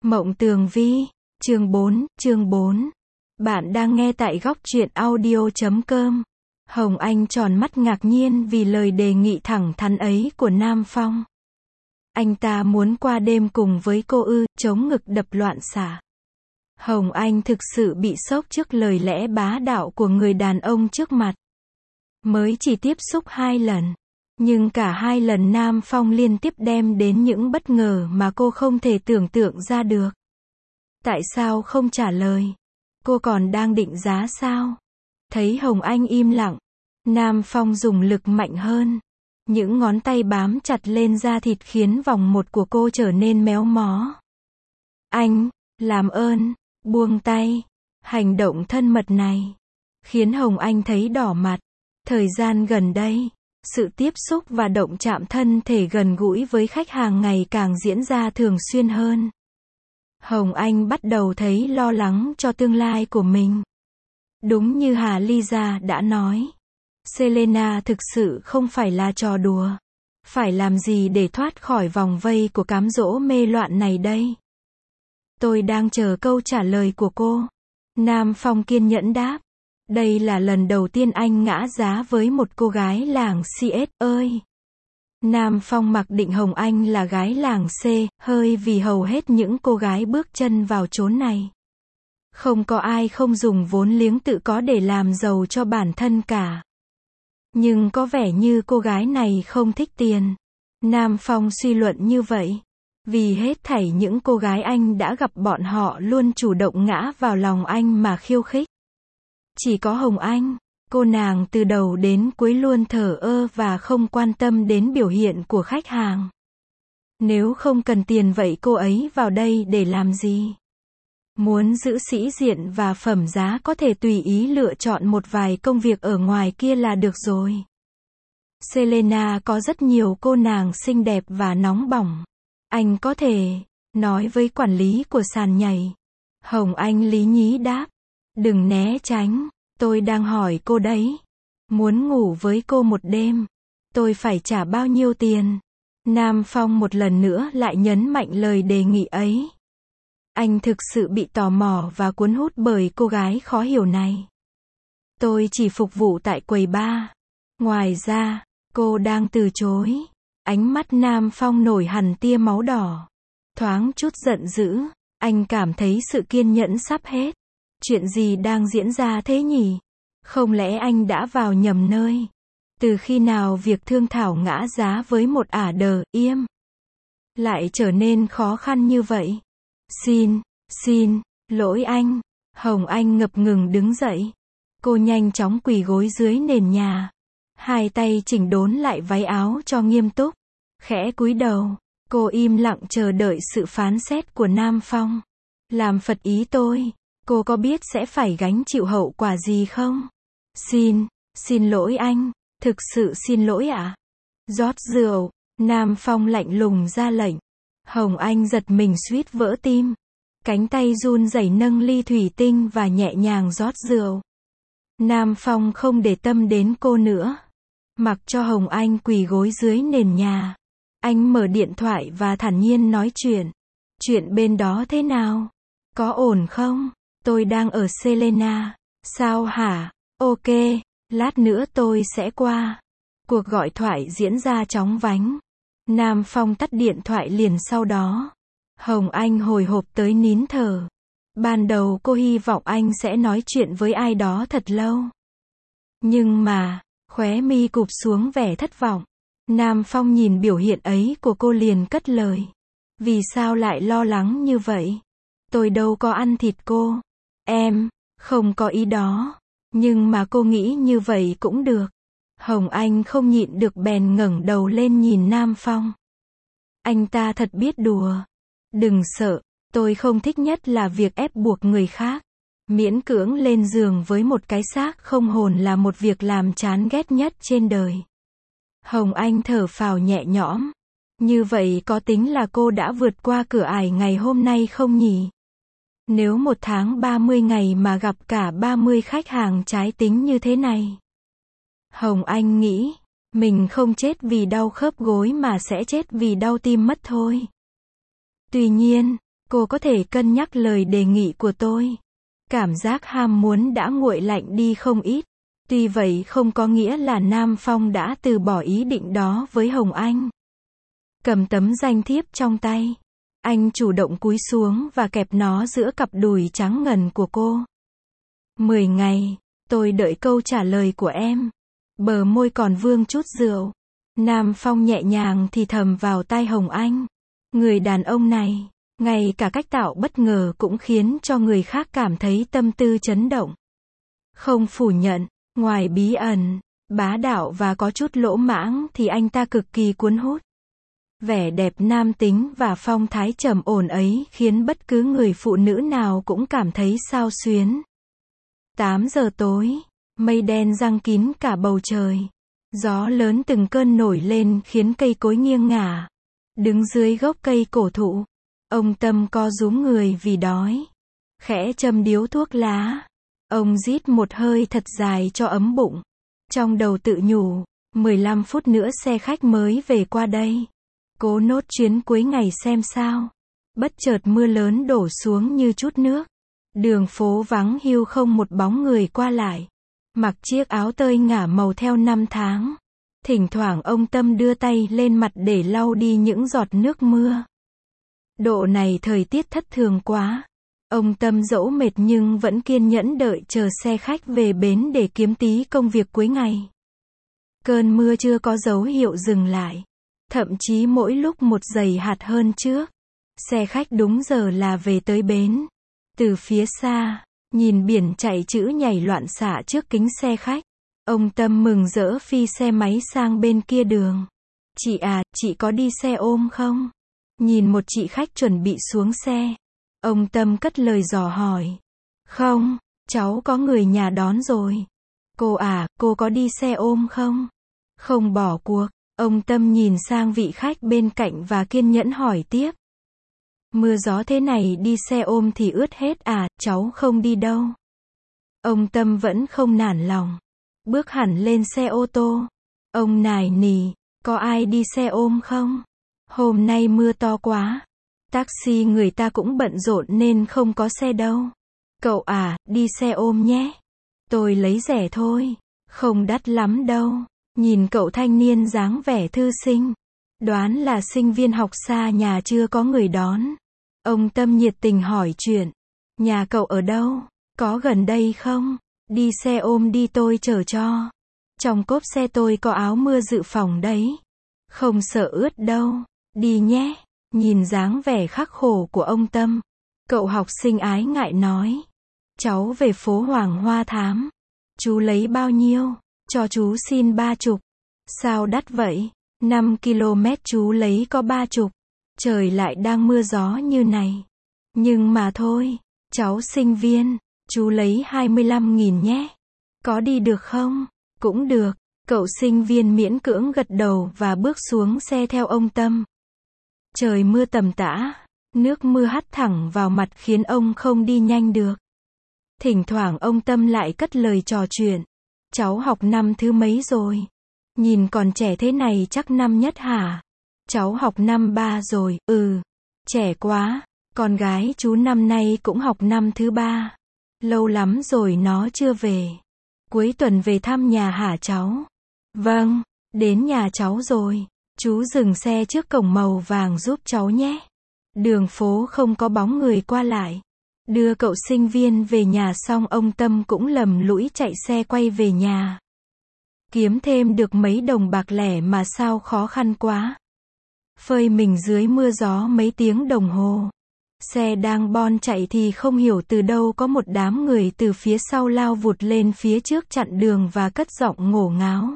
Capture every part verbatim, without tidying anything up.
Mộng Tường Vi, chương bốn, chương bốn. Bạn đang nghe tại góc truyện audio chấm com. Hồng Anh tròn mắt ngạc nhiên vì lời đề nghị thẳng thắn ấy của Nam Phong. Anh ta muốn qua đêm cùng với cô ư, chống ngực đập loạn xạ. Hồng Anh thực sự bị sốc trước lời lẽ bá đạo của người đàn ông trước mặt. Mới chỉ tiếp xúc hai lần. Nhưng cả hai lần Nam Phong liên tiếp đem đến những bất ngờ mà cô không thể tưởng tượng ra được. Tại sao không trả lời? Cô còn đang định giá sao? Thấy Hồng Anh im lặng, Nam Phong dùng lực mạnh hơn. Những ngón tay bám chặt lên da thịt khiến vòng một của cô trở nên méo mó. Anh, làm ơn, buông tay. Hành động thân mật này khiến Hồng Anh thấy đỏ mặt. Thời gian gần đây, sự tiếp xúc và động chạm thân thể gần gũi với khách hàng ngày càng diễn ra thường xuyên hơn. Hồng Anh bắt đầu thấy lo lắng cho tương lai của mình. Đúng như Hà Lisa đã nói, Selena thực sự không phải là trò đùa. Phải làm gì để thoát khỏi vòng vây của cám dỗ mê loạn này đây? Tôi đang chờ câu trả lời của cô. Nam Phong kiên nhẫn đáp. Đây là lần đầu tiên anh ngã giá với một cô gái làng xê ét ơi. Nam Phong mặc định Hồng Anh là gái làng C, hơi vì hầu hết những cô gái bước chân vào chốn này. Không có ai không dùng vốn liếng tự có để làm giàu cho bản thân cả. Nhưng có vẻ như cô gái này không thích tiền. Nam Phong suy luận như vậy. Vì hết thảy những cô gái anh đã gặp bọn họ luôn chủ động ngã vào lòng anh mà khiêu khích. Chỉ có Hồng Anh, cô nàng từ đầu đến cuối luôn thờ ơ và không quan tâm đến biểu hiện của khách hàng. Nếu không cần tiền vậy cô ấy vào đây để làm gì? Muốn giữ sĩ diện và phẩm giá có thể tùy ý lựa chọn một vài công việc ở ngoài kia là được rồi. Selena có rất nhiều cô nàng xinh đẹp và nóng bỏng. Anh có thể nói với quản lý của sàn nhảy. Hồng Anh lý nhí đáp. Đừng né tránh, tôi đang hỏi cô đấy. Muốn ngủ với cô một đêm, tôi phải trả bao nhiêu tiền? Nam Phong một lần nữa lại nhấn mạnh lời đề nghị ấy. Anh thực sự bị tò mò và cuốn hút bởi cô gái khó hiểu này. Tôi chỉ phục vụ tại quầy bar. Ngoài ra, cô đang từ chối. Ánh mắt Nam Phong nổi hẳn tia máu đỏ. Thoáng chút giận dữ, anh cảm thấy sự kiên nhẫn sắp hết. Chuyện gì đang diễn ra thế nhỉ? Không lẽ anh đã vào nhầm nơi? Từ khi nào việc thương thảo ngã giá với một ả đờ, im, lại trở nên khó khăn như vậy? Xin, xin, lỗi anh. Hồng Anh ngập ngừng đứng dậy. Cô nhanh chóng quỳ gối dưới nền nhà. Hai tay chỉnh đốn lại váy áo cho nghiêm túc. Khẽ cúi đầu, cô im lặng chờ đợi sự phán xét của Nam Phong. Làm phật ý tôi. Cô có biết sẽ phải gánh chịu hậu quả gì không? Xin, xin lỗi anh, thực sự xin lỗi ạ. À? Rót rượu, Nam Phong lạnh lùng ra lệnh. Hồng Anh giật mình suýt vỡ tim. Cánh tay run rẩy nâng ly thủy tinh và nhẹ nhàng rót rượu. Nam Phong không để tâm đến cô nữa. Mặc cho Hồng Anh quỳ gối dưới nền nhà. Anh mở điện thoại và thản nhiên nói chuyện. Chuyện bên đó thế nào? Có ổn không? Tôi đang ở Selena. Sao hả? Ok, lát nữa tôi sẽ qua. Cuộc gọi thoại diễn ra chóng vánh. Nam Phong tắt điện thoại liền sau đó. Hồng Anh hồi hộp tới nín thở. Ban đầu cô hy vọng anh sẽ nói chuyện với ai đó thật lâu. Nhưng mà, khóe mi cụp xuống vẻ thất vọng. Nam Phong nhìn biểu hiện ấy của cô liền cất lời. Vì sao lại lo lắng như vậy? Tôi đâu có ăn thịt cô. Em, không có ý đó. Nhưng mà cô nghĩ như vậy cũng được. Hồng Anh không nhịn được bèn ngẩng đầu lên nhìn Nam Phong. Anh ta thật biết đùa. Đừng sợ, tôi không thích nhất là việc ép buộc người khác. Miễn cưỡng lên giường với một cái xác không hồn là một việc làm chán ghét nhất trên đời. Hồng Anh thở phào nhẹ nhõm. Như vậy có tính là cô đã vượt qua cửa ải ngày hôm nay không nhỉ? Nếu một tháng ba mươi ngày mà gặp cả ba mươi khách hàng trái tính như thế này. Hồng Anh nghĩ, mình không chết vì đau khớp gối mà sẽ chết vì đau tim mất thôi. Tuy nhiên, Cô có thể cân nhắc lời đề nghị của tôi. Cảm giác ham muốn đã nguội lạnh đi không ít. Tuy vậy không có nghĩa là Nam Phong đã từ bỏ ý định đó với Hồng Anh. Cầm tấm danh thiếp trong tay, anh chủ động cúi xuống và kẹp nó giữa cặp đùi trắng ngần của cô. Mười ngày, tôi đợi câu trả lời của em. Bờ môi còn vương chút rượu. Nam Phong nhẹ nhàng thì thầm vào tai Hồng Anh. Người đàn ông này, ngay cả cách tạo bất ngờ cũng khiến cho người khác cảm thấy tâm tư chấn động. Không phủ nhận, ngoài bí ẩn, bá đạo và có chút lỗ mãng thì anh ta cực kỳ cuốn hút. Vẻ đẹp nam tính và phong thái trầm ổn ấy khiến bất cứ người phụ nữ nào cũng cảm thấy xao xuyến. tám giờ tối, mây đen giăng kín cả bầu trời. Gió lớn từng cơn nổi lên khiến cây cối nghiêng ngả. Đứng dưới gốc cây cổ thụ, ông Tâm co rúm người vì đói. Khẽ châm điếu thuốc lá. Ông rít một hơi thật dài cho ấm bụng. Trong đầu tự nhủ, mười lăm phút nữa xe khách mới về qua đây. Cố nốt chuyến cuối ngày xem sao. Bất chợt mưa lớn đổ xuống như chút nước. Đường phố vắng hiu không một bóng người qua lại. Mặc chiếc áo tơi ngả màu theo năm tháng. Thỉnh thoảng ông Tâm đưa tay lên mặt để lau đi những giọt nước mưa. Độ này thời tiết thất thường quá. Ông Tâm dẫu mệt nhưng vẫn kiên nhẫn đợi chờ xe khách về bến để kiếm tí công việc cuối ngày. Cơn mưa chưa có dấu hiệu dừng lại. Thậm chí mỗi lúc một dày hạt hơn trước. Xe khách đúng giờ là về tới bến. Từ phía xa, nhìn biển chạy chữ nhảy loạn xạ trước kính xe khách. Ông Tâm mừng rỡ phi xe máy sang bên kia đường. Chị à, chị có đi xe ôm không? Nhìn một chị khách chuẩn bị xuống xe. Ông Tâm cất lời dò hỏi. Không, cháu có người nhà đón rồi. Cô à, cô có đi xe ôm không? Không bỏ cuộc. Ông Tâm nhìn sang vị khách bên cạnh và kiên nhẫn hỏi tiếp. Mưa gió thế này đi xe ôm thì ướt hết à, cháu không đi đâu. Ông Tâm vẫn không nản lòng. Bước hẳn lên xe ô tô. Ông nài nỉ, có ai đi xe ôm không? Hôm nay mưa to quá. Taxi người ta cũng bận rộn nên không có xe đâu. Cậu à, đi xe ôm nhé. Tôi lấy rẻ thôi. Không đắt lắm đâu. Nhìn cậu thanh niên dáng vẻ thư sinh. Đoán là sinh viên học xa nhà chưa có người đón. Ông Tâm nhiệt tình hỏi chuyện. Nhà cậu ở đâu? Có gần đây không? Đi xe ôm đi tôi chở cho. Trong cốp xe tôi có áo mưa dự phòng đấy. Không sợ ướt đâu. Đi nhé. Nhìn dáng vẻ khắc khổ của ông Tâm. Cậu học sinh ái ngại nói. Cháu về phố Hoàng Hoa Thám. Chú lấy bao nhiêu? Cho chú xin ba chục. Sao đắt vậy? năm ki lô mét chú lấy có ba chục. Trời lại đang mưa gió như này. Nhưng mà thôi, cháu sinh viên, chú lấy hai mươi lăm nghìn nhé. Có đi được không? Cũng được. Cậu sinh viên miễn cưỡng gật đầu và bước xuống xe theo ông Tâm. Trời mưa tầm tã, nước mưa hắt thẳng vào mặt khiến ông không đi nhanh được. Thỉnh thoảng ông Tâm lại cất lời trò chuyện. Cháu học năm thứ mấy rồi? Nhìn còn trẻ thế này chắc năm nhất hả? Cháu học năm ba rồi, ừ. Trẻ quá, con gái chú năm nay cũng học năm thứ ba. Lâu lắm rồi nó chưa về. Cuối tuần về thăm nhà hả cháu? Vâng, đến nhà cháu rồi. Chú dừng xe trước cổng màu vàng giúp cháu nhé. Đường phố không có bóng người qua lại. Đưa cậu sinh viên về nhà xong ông Tâm cũng lầm lũi chạy xe quay về nhà. Kiếm thêm được mấy đồng bạc lẻ mà sao khó khăn quá. Phơi mình dưới mưa gió mấy tiếng đồng hồ. Xe đang bon chạy thì không hiểu từ đâu có một đám người từ phía sau lao vụt lên phía trước chặn đường và cất giọng ngổ ngáo.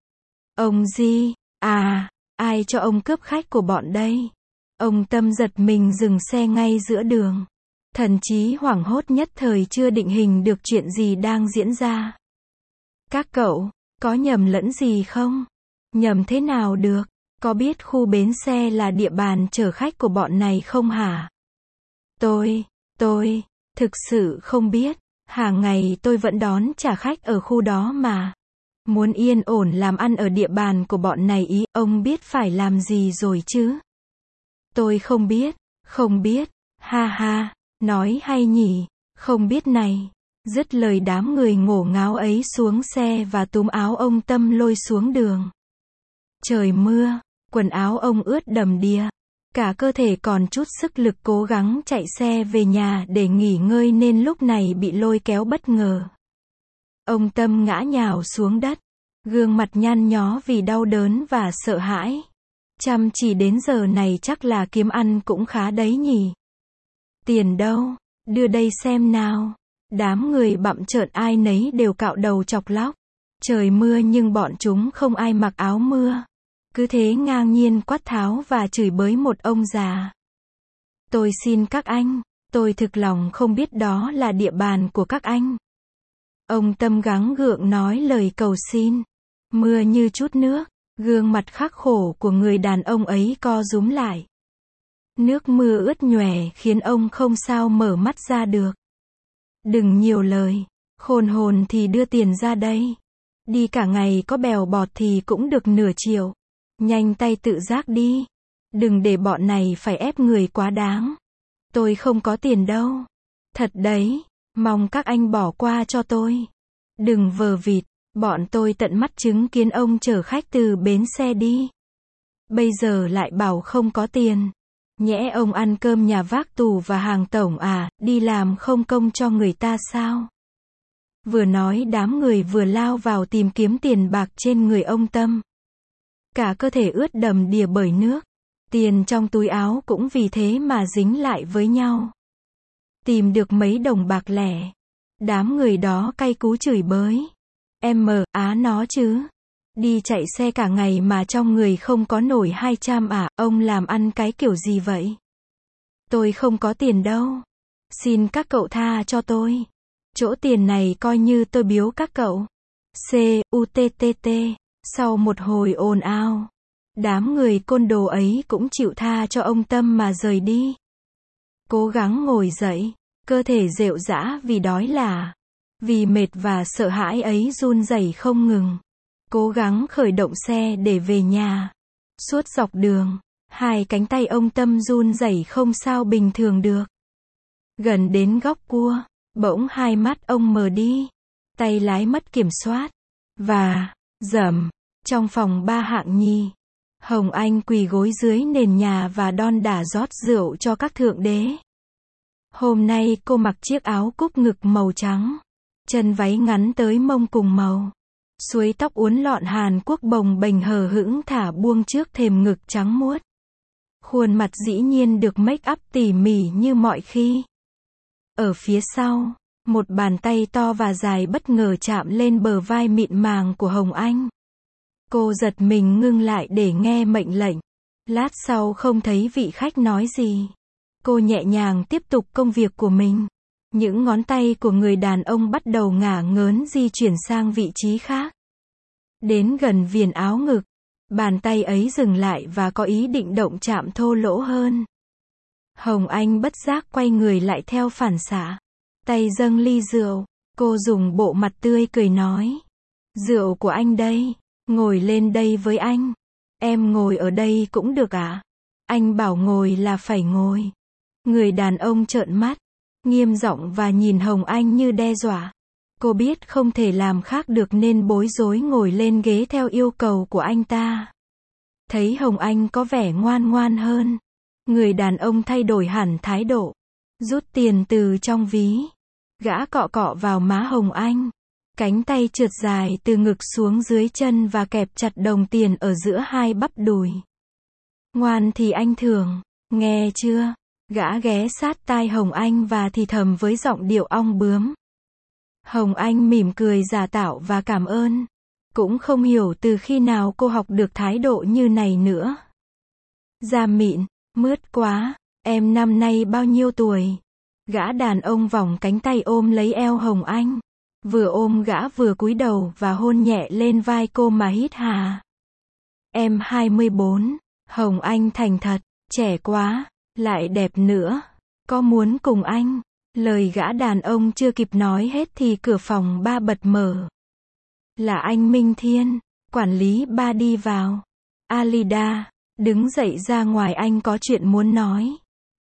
Ông Di, à, ai cho ông cướp khách của bọn đây? Ông Tâm giật mình dừng xe ngay giữa đường. Thần trí hoảng hốt nhất thời chưa định hình được chuyện gì đang diễn ra. Các cậu, có nhầm lẫn gì không? Nhầm thế nào được? Có biết khu bến xe là địa bàn chở khách của bọn này không hả? Tôi, tôi, thực sự không biết. Hàng ngày tôi vẫn đón trả khách ở khu đó mà. Muốn yên ổn làm ăn ở địa bàn của bọn này ý, ông biết phải làm gì rồi chứ? Tôi không biết, không biết. Ha ha, nói hay nhỉ, không biết này. Dứt lời đám người ngổ ngáo ấy xuống xe và túm áo ông Tâm lôi xuống đường. Trời mưa, quần áo ông ướt đầm đìa. Cả cơ thể còn chút sức lực cố gắng chạy xe về nhà để nghỉ ngơi nên lúc này bị lôi kéo bất ngờ. Ông Tâm ngã nhào xuống đất, gương mặt nhăn nhó vì đau đớn và sợ hãi. Chăm chỉ đến giờ này chắc là kiếm ăn cũng khá đấy nhỉ. Tiền đâu? Đưa đây xem nào. Đám người bặm trợn ai nấy đều cạo đầu chọc lóc. Trời mưa nhưng bọn chúng không ai mặc áo mưa. Cứ thế ngang nhiên quát tháo và chửi bới một ông già. Tôi xin các anh, tôi thực lòng không biết đó là địa bàn của các anh. Ông Tâm gắng gượng nói lời cầu xin. Mưa như chút nước, gương mặt khắc khổ của người đàn ông ấy co rúm lại. Nước mưa ướt nhòe khiến ông không sao mở mắt ra được. Đừng nhiều lời, khôn hồn thì đưa tiền ra đây. Đi cả ngày có bèo bọt thì cũng được nửa triệu. Nhanh tay tự giác đi. Đừng để bọn này phải ép người quá đáng. Tôi không có tiền đâu. Thật đấy, mong các anh bỏ qua cho tôi. Đừng vờ vịt, bọn tôi tận mắt chứng kiến ông chở khách từ bến xe đi. Bây giờ lại bảo không có tiền. Nhẽ ông ăn cơm nhà vác tù và hàng tổng à, đi làm không công cho người ta sao? Vừa nói đám người vừa lao vào tìm kiếm tiền bạc trên người ông Tâm. Cả cơ thể ướt đầm đìa bởi nước. Tiền trong túi áo cũng vì thế mà dính lại với nhau. Tìm được mấy đồng bạc lẻ. Đám người đó cay cú chửi bới. Em mờ, á nó chứ. Đi chạy xe cả ngày mà trong người không có nổi hai trăm à, ông làm ăn cái kiểu gì vậy? Tôi không có tiền đâu. Xin các cậu tha cho tôi. Chỗ tiền này coi như tôi biếu các cậu. C, U T T T. Sau một hồi ồn ào, đám người côn đồ ấy cũng chịu tha cho ông Tâm mà rời đi. Cố gắng ngồi dậy, cơ thể rệu rã vì đói là, vì mệt và sợ hãi ấy run rẩy không ngừng. Cố gắng khởi động xe để về nhà. Suốt dọc đường, hai cánh tay ông Tâm run rẩy không sao bình thường được. Gần đến góc cua, bỗng hai mắt ông mờ đi. Tay lái mất kiểm soát. Và, dầm, trong phòng ba hạng nhì, Hồng Anh quỳ gối dưới nền nhà và đon đả rót rượu cho các thượng đế. Hôm nay cô mặc chiếc áo cúc ngực màu trắng, chân váy ngắn tới mông cùng màu. Suối tóc uốn lọn Hàn Quốc bồng bềnh hờ hững thả buông trước thềm ngực trắng muốt. Khuôn mặt dĩ nhiên được make up tỉ mỉ như mọi khi. Ở phía sau, một bàn tay to và dài bất ngờ chạm lên bờ vai mịn màng của Hồng Anh. Cô giật mình ngưng lại để nghe mệnh lệnh. Lát sau không thấy vị khách nói gì. Cô nhẹ nhàng tiếp tục công việc của mình. Những ngón tay của người đàn ông bắt đầu ngả ngớn di chuyển sang vị trí khác. Đến gần viền áo ngực, bàn tay ấy dừng lại và có ý định động chạm thô lỗ hơn. Hồng Anh bất giác quay người lại theo phản xạ. Tay dâng ly rượu, cô dùng bộ mặt tươi cười nói. Rượu của anh đây, ngồi lên đây với anh. Em ngồi ở đây cũng được ạ. À? Anh bảo ngồi là phải ngồi. Người đàn ông trợn mắt, nghiêm giọng và nhìn Hồng Anh như đe dọa. Cô biết không thể làm khác được nên bối rối ngồi lên ghế theo yêu cầu của anh ta. Thấy Hồng Anh có vẻ ngoan ngoan hơn, người đàn ông thay đổi hẳn thái độ. Rút tiền từ trong ví. Gã cọ cọ vào má Hồng Anh. Cánh tay trượt dài từ ngực xuống dưới chân và kẹp chặt đồng tiền ở giữa hai bắp đùi. Ngoan thì anh thưởng, nghe chưa? Gã ghé sát tai Hồng Anh và thì thầm với giọng điệu ong bướm. Hồng Anh mỉm cười giả tạo và cảm ơn. Cũng không hiểu từ khi nào cô học được thái độ như này nữa. Da mịn, mướt quá, em năm nay bao nhiêu tuổi? Gã đàn ông vòng cánh tay ôm lấy eo Hồng Anh. Vừa ôm gã vừa cúi đầu và hôn nhẹ lên vai cô mà hít hà. Em hai mươi bốn, Hồng Anh thành thật, trẻ quá, lại đẹp nữa. Có muốn cùng anh? Lời gã đàn ông chưa kịp nói hết thì cửa phòng ba bật mở. Là anh Minh Thiên, quản lý ba đi vào. Alida, đứng dậy ra ngoài anh có chuyện muốn nói.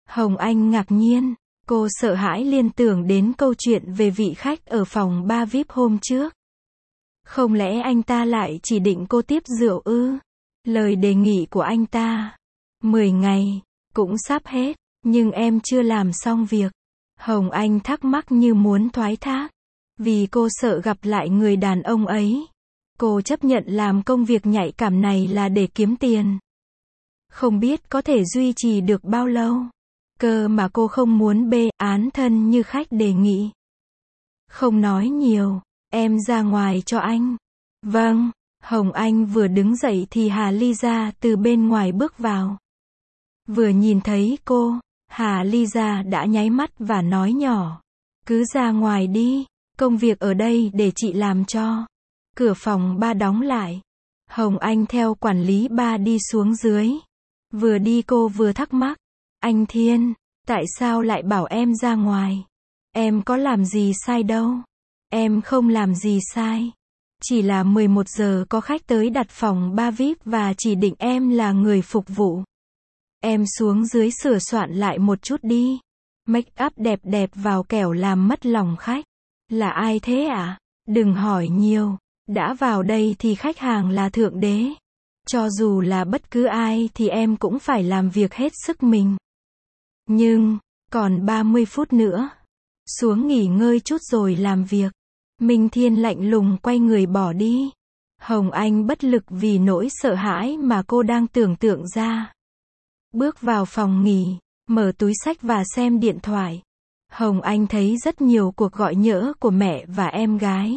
Hồng Anh ngạc nhiên. Cô sợ hãi liên tưởng đến câu chuyện về vị khách ở phòng bar vi ai pi hôm trước. Không lẽ anh ta lại chỉ định cô tiếp rượu ư? Lời đề nghị của anh ta. mười ngày. Cũng sắp hết. Nhưng em chưa làm xong việc. Hồng Anh thắc mắc như muốn thoái thác. Vì cô sợ gặp lại người đàn ông ấy. Cô chấp nhận làm công việc nhạy cảm này là để kiếm tiền. Không biết có thể duy trì được bao lâu. Cơ mà cô không muốn bê án thân như khách đề nghị. Không nói nhiều, em ra ngoài cho anh. Vâng, Hồng Anh vừa đứng dậy thì Hà Ly Gia từ bên ngoài bước vào. Vừa nhìn thấy cô, Hà Ly Gia đã nháy mắt và nói nhỏ. Cứ ra ngoài đi, công việc ở đây để chị làm cho. Cửa phòng ba đóng lại. Hồng Anh theo quản lý ba đi xuống dưới. Vừa đi cô vừa thắc mắc. Anh Thiên, tại sao lại bảo em ra ngoài? Em có làm gì sai đâu. Em không làm gì sai. Chỉ là mười một giờ có khách tới đặt phòng bar vi ai pi và chỉ định em là người phục vụ. Em xuống dưới sửa soạn lại một chút đi. Make up đẹp đẹp vào kẻo làm mất lòng khách. Là ai thế ạ? À? Đừng hỏi nhiều. Đã vào đây thì khách hàng là thượng đế. Cho dù là bất cứ ai thì em cũng phải làm việc hết sức mình. Nhưng, còn ba mươi phút nữa. Xuống nghỉ ngơi chút rồi làm việc. Minh Thiên lạnh lùng quay người bỏ đi. Hồng Anh bất lực vì nỗi sợ hãi mà cô đang tưởng tượng ra. Bước vào phòng nghỉ, mở túi xách và xem điện thoại. Hồng Anh thấy rất nhiều cuộc gọi nhỡ của mẹ và em gái.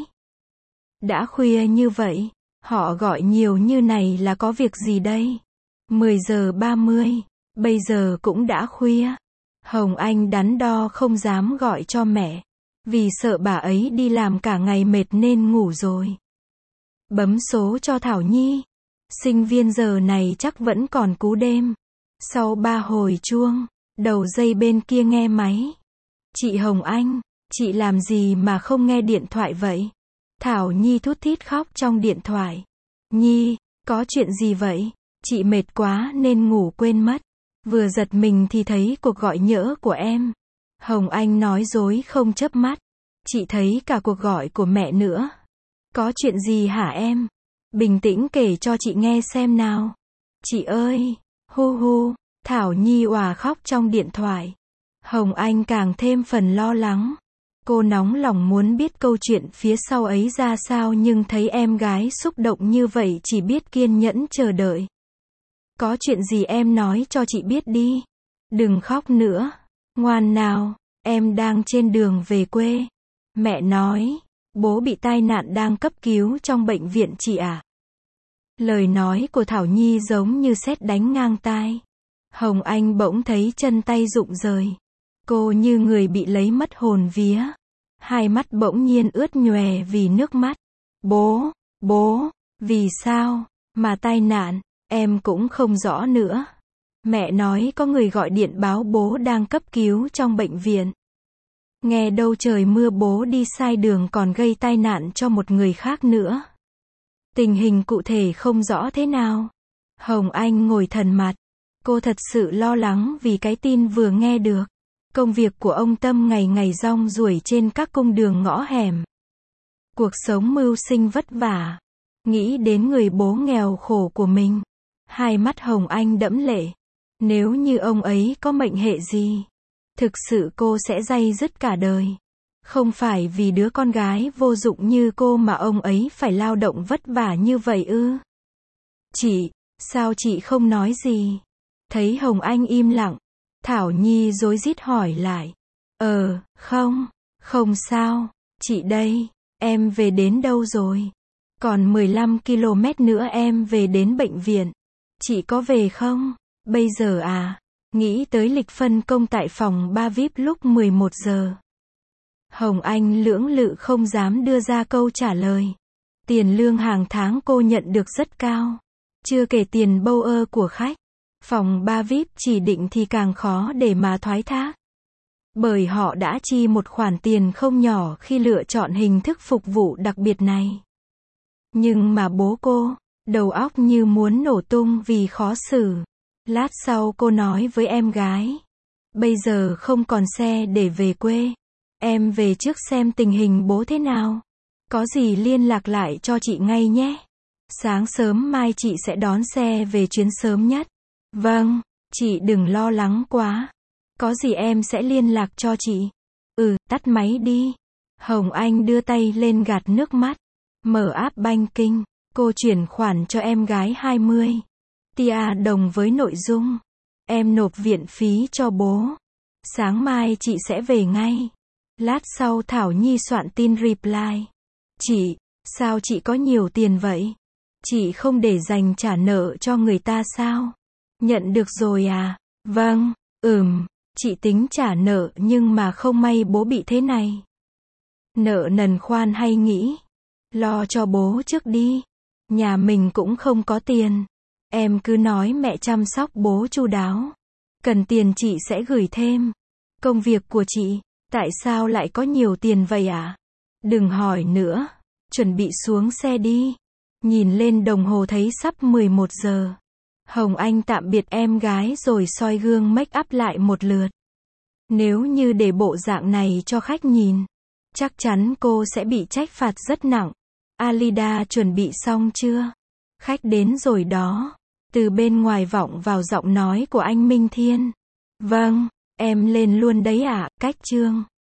Đã khuya như vậy, họ gọi nhiều như này là có việc gì đây? mười giờ ba mươi, bây giờ cũng đã khuya. Hồng Anh đắn đo không dám gọi cho mẹ, vì sợ bà ấy đi làm cả ngày mệt nên ngủ rồi. Bấm số cho Thảo Nhi. Sinh viên giờ này chắc vẫn còn cú đêm. Sau ba hồi chuông, đầu dây bên kia nghe máy. Chị Hồng Anh, chị làm gì mà không nghe điện thoại vậy? Thảo Nhi thút thít khóc trong điện thoại. Nhi, có chuyện gì vậy? Chị mệt quá nên ngủ quên mất. Vừa giật mình thì thấy cuộc gọi nhỡ của em. Hồng Anh nói dối không chớp mắt. Chị thấy cả cuộc gọi của mẹ nữa. Có chuyện gì hả em? Bình tĩnh kể cho chị nghe xem nào. Chị ơi, hu hu, Thảo Nhi òa khóc trong điện thoại. Hồng Anh càng thêm phần lo lắng. Cô nóng lòng muốn biết câu chuyện phía sau ấy ra sao nhưng thấy em gái xúc động như vậy chỉ biết kiên nhẫn chờ đợi. Có chuyện gì em nói cho chị biết đi. Đừng khóc nữa. Ngoan nào, em đang trên đường về quê. Mẹ nói, bố bị tai nạn đang cấp cứu trong bệnh viện chị à. Lời nói của Thảo Nhi giống như sét đánh ngang tai. Hồng Anh bỗng thấy chân tay rụng rời. Cô như người bị lấy mất hồn vía. Hai mắt bỗng nhiên ướt nhòe vì nước mắt. Bố, bố, vì sao mà tai nạn, em cũng không rõ nữa. Mẹ nói có người gọi điện báo bố đang cấp cứu trong bệnh viện. Nghe đâu trời mưa bố đi sai đường còn gây tai nạn cho một người khác nữa. Tình hình cụ thể không rõ thế nào. Hồng Anh ngồi thần mặt. Cô thật sự lo lắng vì cái tin vừa nghe được. Công việc của ông Tâm ngày ngày rong ruổi trên các cung đường ngõ hẻm. Cuộc sống mưu sinh vất vả. Nghĩ đến người bố nghèo khổ của mình. Hai mắt Hồng Anh đẫm lệ. Nếu như ông ấy có mệnh hệ gì, thực sự cô sẽ day dứt cả đời. Không phải vì đứa con gái vô dụng như cô mà ông ấy phải lao động vất vả như vậy ư? Chị, sao chị không nói gì? Thấy Hồng Anh im lặng, Thảo Nhi rối rít hỏi lại. Ờ, không, không sao, chị đây, em về đến đâu rồi? Còn mười lăm ki lô mét nữa em về đến bệnh viện. Chị có về không? Bây giờ à? Nghĩ tới lịch phân công tại phòng bar vi ai pi lúc mười một giờ. Hồng Anh lưỡng lự không dám đưa ra câu trả lời. Tiền lương hàng tháng cô nhận được rất cao. Chưa kể tiền bâu ơ của khách. Phòng bar vi ai pi chỉ định thì càng khó để mà thoái thác. Bởi họ đã chi một khoản tiền không nhỏ khi lựa chọn hình thức phục vụ đặc biệt này. Nhưng mà bố cô, đầu óc như muốn nổ tung vì khó xử. Lát sau cô nói với em gái. Bây giờ không còn xe để về quê. Em về trước xem tình hình bố thế nào. Có gì liên lạc lại cho chị ngay nhé. Sáng sớm mai chị sẽ đón xe về chuyến sớm nhất. Vâng, chị đừng lo lắng quá. Có gì em sẽ liên lạc cho chị. Ừ, tắt máy đi. Hồng Anh đưa tay lên gạt nước mắt. Mở app banking. Cô chuyển khoản cho em gái hai mươi tia đồng với nội dung. Em nộp viện phí cho bố. Sáng mai chị sẽ về ngay. Lát sau Thảo Nhi soạn tin reply. Chị, sao chị có nhiều tiền vậy? Chị không để dành trả nợ cho người ta sao? Nhận được rồi à? Vâng, ừm, chị tính trả nợ nhưng mà không may bố bị thế này. Nợ nần khoan hay nghĩ. Lo cho bố trước đi. Nhà mình cũng không có tiền. Em cứ nói mẹ chăm sóc bố chu đáo. Cần tiền chị sẽ gửi thêm. Công việc của chị, tại sao lại có nhiều tiền vậy ạ? À? Đừng hỏi nữa. Chuẩn bị xuống xe đi. Nhìn lên đồng hồ thấy sắp mười một giờ. Hồng Anh tạm biệt em gái rồi soi gương make up lại một lượt. Nếu như để bộ dạng này cho khách nhìn, chắc chắn cô sẽ bị trách phạt rất nặng. Alida chuẩn bị xong chưa? Khách đến rồi đó. Từ bên ngoài vọng vào giọng nói của anh Minh Thiên. Vâng, em lên luôn đấy ạ, à, cách trương.